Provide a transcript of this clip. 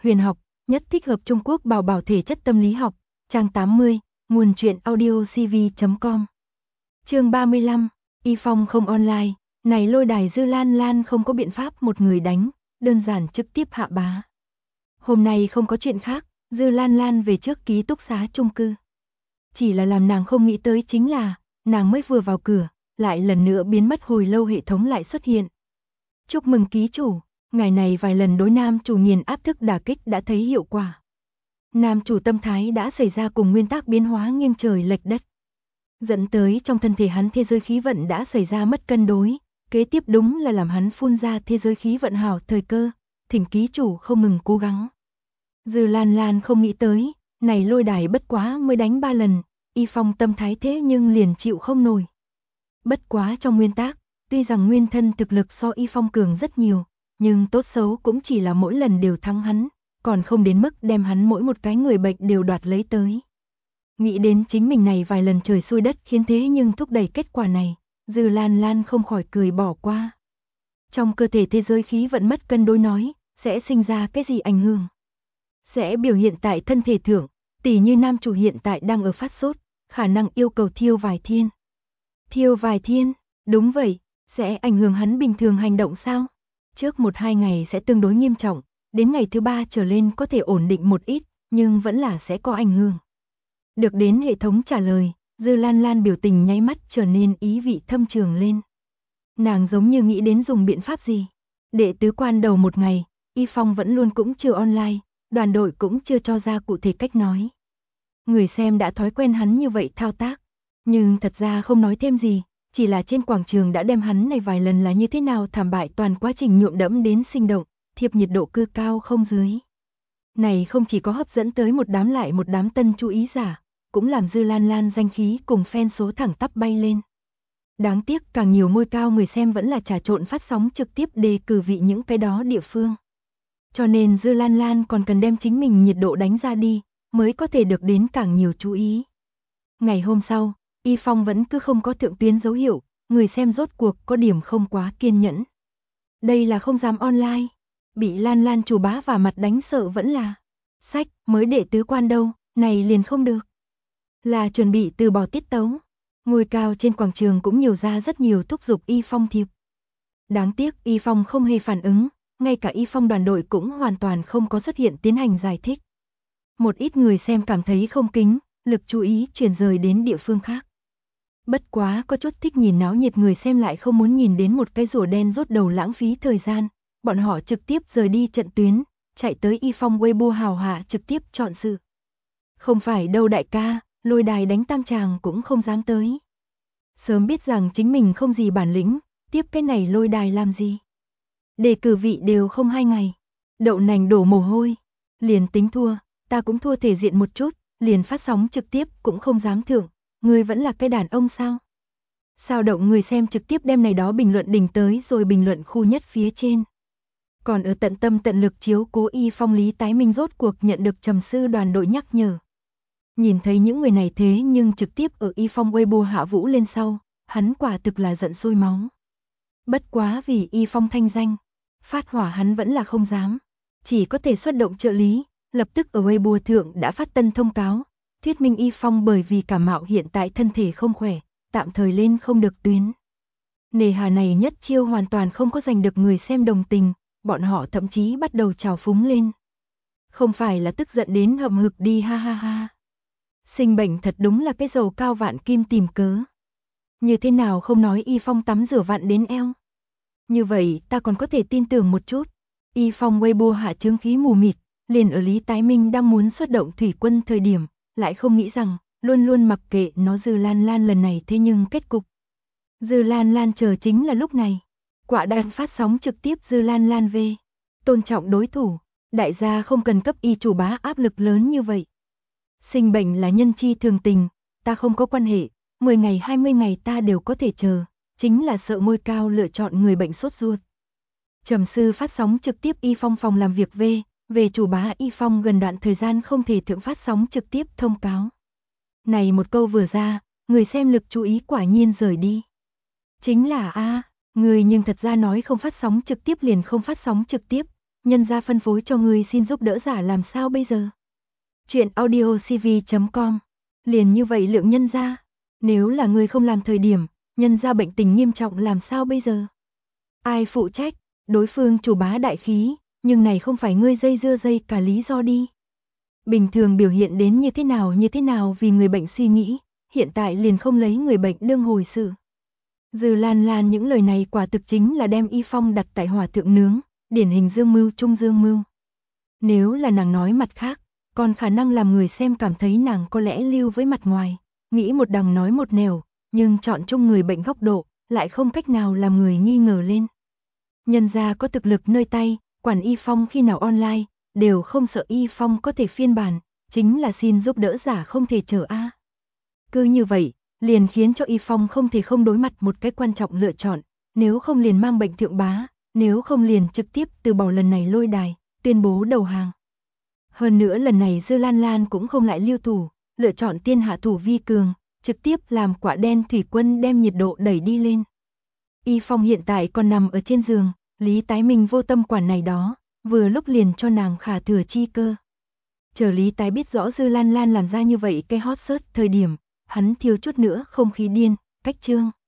huyền học, nhất thích hợp Trung Quốc bảo bảo thể chất tâm lý học, trang 80, nguồn truyện audiocv.com. Chương 35, Y Phong không online, này lôi đài Dư Lan Lan không có biện pháp một người đánh, đơn giản trực tiếp hạ bá. Hôm nay không có chuyện khác, Dư Lan Lan về trước ký túc xá chung cư. Chỉ là làm nàng không nghĩ tới chính là, nàng mới vừa vào cửa, lại lần nữa biến mất hồi lâu hệ thống lại xuất hiện. Chúc mừng ký chủ, ngày này vài lần đối nam chủ nghiền áp thức đả kích đã thấy hiệu quả. Nam chủ tâm thái đã xảy ra cùng nguyên tắc biến hóa nghiêng trời lệch đất. Dẫn tới trong thân thể hắn thế giới khí vận đã xảy ra mất cân đối, kế tiếp đúng là làm hắn phun ra thế giới khí vận hảo thời cơ, thỉnh ký chủ không ngừng cố gắng. Dư Lan Lan không nghĩ tới, này lôi đài bất quá mới đánh 3 lần, Y Phong tâm thái thế nhưng liền chịu không nổi. Bất quá trong nguyên tắc, tuy rằng nguyên thân thực lực so Y Phong cường rất nhiều, nhưng tốt xấu cũng chỉ là mỗi lần đều thắng hắn, còn không đến mức đem hắn mỗi một cái người bệnh đều đoạt lấy tới. Nghĩ đến chính mình này vài lần trời xui đất khiến thế nhưng thúc đẩy kết quả này, Dư Lan Lan không khỏi cười bỏ qua. Trong cơ thể thế giới khí vận mất cân đối nói, sẽ sinh ra cái gì ảnh hưởng? Sẽ biểu hiện tại thân thể thượng, tỉ như nam chủ hiện tại đang ở phát sốt, khả năng yêu cầu thiêu vài thiên. Thiêu vài thiên, đúng vậy, sẽ ảnh hưởng hắn bình thường hành động sao? Trước 1-2 ngày sẽ tương đối nghiêm trọng, đến ngày thứ 3 trở lên có thể ổn định một ít, nhưng vẫn là sẽ có ảnh hưởng. Được đến hệ thống trả lời, Dư Lan Lan biểu tình nháy mắt trở nên ý vị thâm trường lên. Nàng giống như nghĩ đến dùng biện pháp gì. Đệ tứ quan đầu một ngày, Y Phong vẫn luôn cũng chưa online, đoàn đội cũng chưa cho ra cụ thể cách nói. Người xem đã thói quen hắn như vậy thao tác, nhưng thật ra không nói thêm gì, chỉ là trên quảng trường đã đem hắn này vài lần là như thế nào thảm bại toàn quá trình nhuộm đẫm đến sinh động, thiệp nhiệt độ cư cao không dưới. Này không chỉ có hấp dẫn tới một đám lại một đám tân chú ý giả, cũng làm Dư Lan Lan danh khí cùng fan số thẳng tắp bay lên. Đáng tiếc càng nhiều ngôi cao người xem vẫn là trà trộn phát sóng trực tiếp đề cử vị những cái đó địa phương. Cho nên Dư Lan Lan còn cần đem chính mình nhiệt độ đánh ra đi, mới có thể được đến càng nhiều chú ý. Ngày hôm sau, Y Phong vẫn cứ không có thượng tuyến dấu hiệu, người xem rốt cuộc có điểm không quá kiên nhẫn. Đây là không dám online, bị Lan Lan chủ bá và mặt đánh sợ vẫn là. Sách, mới đệ tứ quan đâu, này liền không được. Là chuẩn bị từ bỏ tiết tấu. Ngôi cao trên quảng trường cũng nhiều ra rất nhiều thúc giục Y Phong thiệp. Đáng tiếc Y Phong không hề phản ứng, ngay cả Y Phong đoàn đội cũng hoàn toàn không có xuất hiện tiến hành giải thích. Một ít người xem cảm thấy không kính, lực chú ý chuyển rời đến địa phương khác. Bất quá có chút thích nhìn náo nhiệt người xem lại không muốn nhìn đến một cái rùa đen rốt đầu lãng phí thời gian, bọn họ trực tiếp rời đi trận tuyến, chạy tới Y Phong Weibo hào hạ trực tiếp chọn sự. Không phải đâu đại ca, lôi đài đánh tam tràng cũng không dám tới. Sớm biết rằng chính mình không gì bản lĩnh, tiếp cái này lôi đài làm gì. Đề cử vị đều không 2 ngày, đậu nành đổ mồ hôi, liền tính thua, ta cũng thua thể diện một chút, liền phát sóng trực tiếp cũng không dám thưởng, ngươi vẫn là cái đàn ông sao? Sao động người xem trực tiếp đem này đó bình luận đỉnh tới rồi bình luận khu nhất phía trên. Còn ở tận tâm tận lực chiếu cố Y Phong Lý Tái Minh rốt cuộc nhận được trầm sư đoàn đội nhắc nhở. Nhìn thấy những người này thế nhưng trực tiếp ở Y Phong Weibo hạ vũ lên sau, hắn quả thực là giận sôi máu. Bất quá vì Y Phong thanh danh, phát hỏa hắn vẫn là không dám, chỉ có thể xuất động trợ lý, lập tức ở Weibo thượng đã phát tân thông cáo, thuyết minh Y Phong bởi vì cảm mạo hiện tại thân thể không khỏe, tạm thời lên không được tuyến. Nề hà này nhất chiêu hoàn toàn không có giành được người xem đồng tình, bọn họ thậm chí bắt đầu trào phúng lên. Không phải là tức giận đến hậm hực đi ha ha ha. Sinh bệnh thật đúng là cái dầu cao vạn kim tìm cớ. Như thế nào không nói Y Phong tắm rửa vặn đến eo. Như vậy ta còn có thể tin tưởng một chút. Y Phong Weibo hạ chướng khí mù mịt, liền ở Lý Tái Minh đang muốn xuất động thủy quân thời điểm, lại không nghĩ rằng, luôn luôn mặc kệ nó Dư Lan Lan lần này thế nhưng kết cục. Dư Lan Lan chờ chính là lúc này. Quả đang phát sóng trực tiếp Dư Lan Lan về. Tôn trọng đối thủ, đại gia không cần cấp Y chủ bá áp lực lớn như vậy. Sinh bệnh là nhân chi thường tình, ta không có quan hệ, 10 ngày 20 ngày ta đều có thể chờ, chính là sợ ngôi cao lựa chọn người bệnh sốt ruột. Trầm sư phát sóng trực tiếp Y Phong phòng làm việc về chủ bá Y Phong gần đoạn thời gian không thể thượng phát sóng trực tiếp thông cáo. Này một câu vừa ra, người xem lực chú ý quả nhiên rời đi. Chính là người nhưng thật ra nói không phát sóng trực tiếp liền không phát sóng trực tiếp, nhân gia phân phối cho ngươi xin giúp đỡ giả làm sao bây giờ? Chuyện audio cv.com. Liền như vậy lượng nhân gia, nếu là ngươi không làm thời điểm, nhân gia bệnh tình nghiêm trọng làm sao bây giờ? Ai phụ trách? Đối phương chủ bá đại khí, nhưng này không phải ngươi dây dưa dây cả lý do đi. Bình thường biểu hiện đến như thế nào vì người bệnh suy nghĩ, hiện tại liền không lấy người bệnh đương hồi sự. Dư Lan Lan những lời này quả thực chính là đem Y Phong đặt tại hỏa thượng nướng, điển hình dương mưu trung dương mưu. Nếu là nàng nói mặt khác, còn khả năng làm người xem cảm thấy nàng có lẽ lưu với mặt ngoài, nghĩ một đằng nói một nẻo, nhưng chọn chung người bệnh góc độ, lại không cách nào làm người nghi ngờ lên. Nhân gia có thực lực nơi tay, quản Y Phong khi nào online, đều không sợ Y Phong có thể phiên bản, chính là xin giúp đỡ giả không thể chờ a. Cứ như vậy, liền khiến cho Y Phong không thể không đối mặt một cái quan trọng lựa chọn, nếu không liền mang bệnh thượng bá, nếu không liền trực tiếp từ bỏ lần này lôi đài, tuyên bố đầu hàng. Hơn nữa lần này Dư Lan Lan cũng không lại lưu thủ, lựa chọn tiên hạ thủ vi cường, trực tiếp làm quả đen thủy quân đem nhiệt độ đẩy đi lên. Y Phong hiện tại còn nằm ở trên giường, Lý Tái Minh vô tâm quản này đó, vừa lúc liền cho nàng khả thừa chi cơ. Chờ Lý Tái biết rõ Dư Lan Lan làm ra như vậy cái hot search thời điểm, hắn thiếu chút nữa không khí điên, cách chương.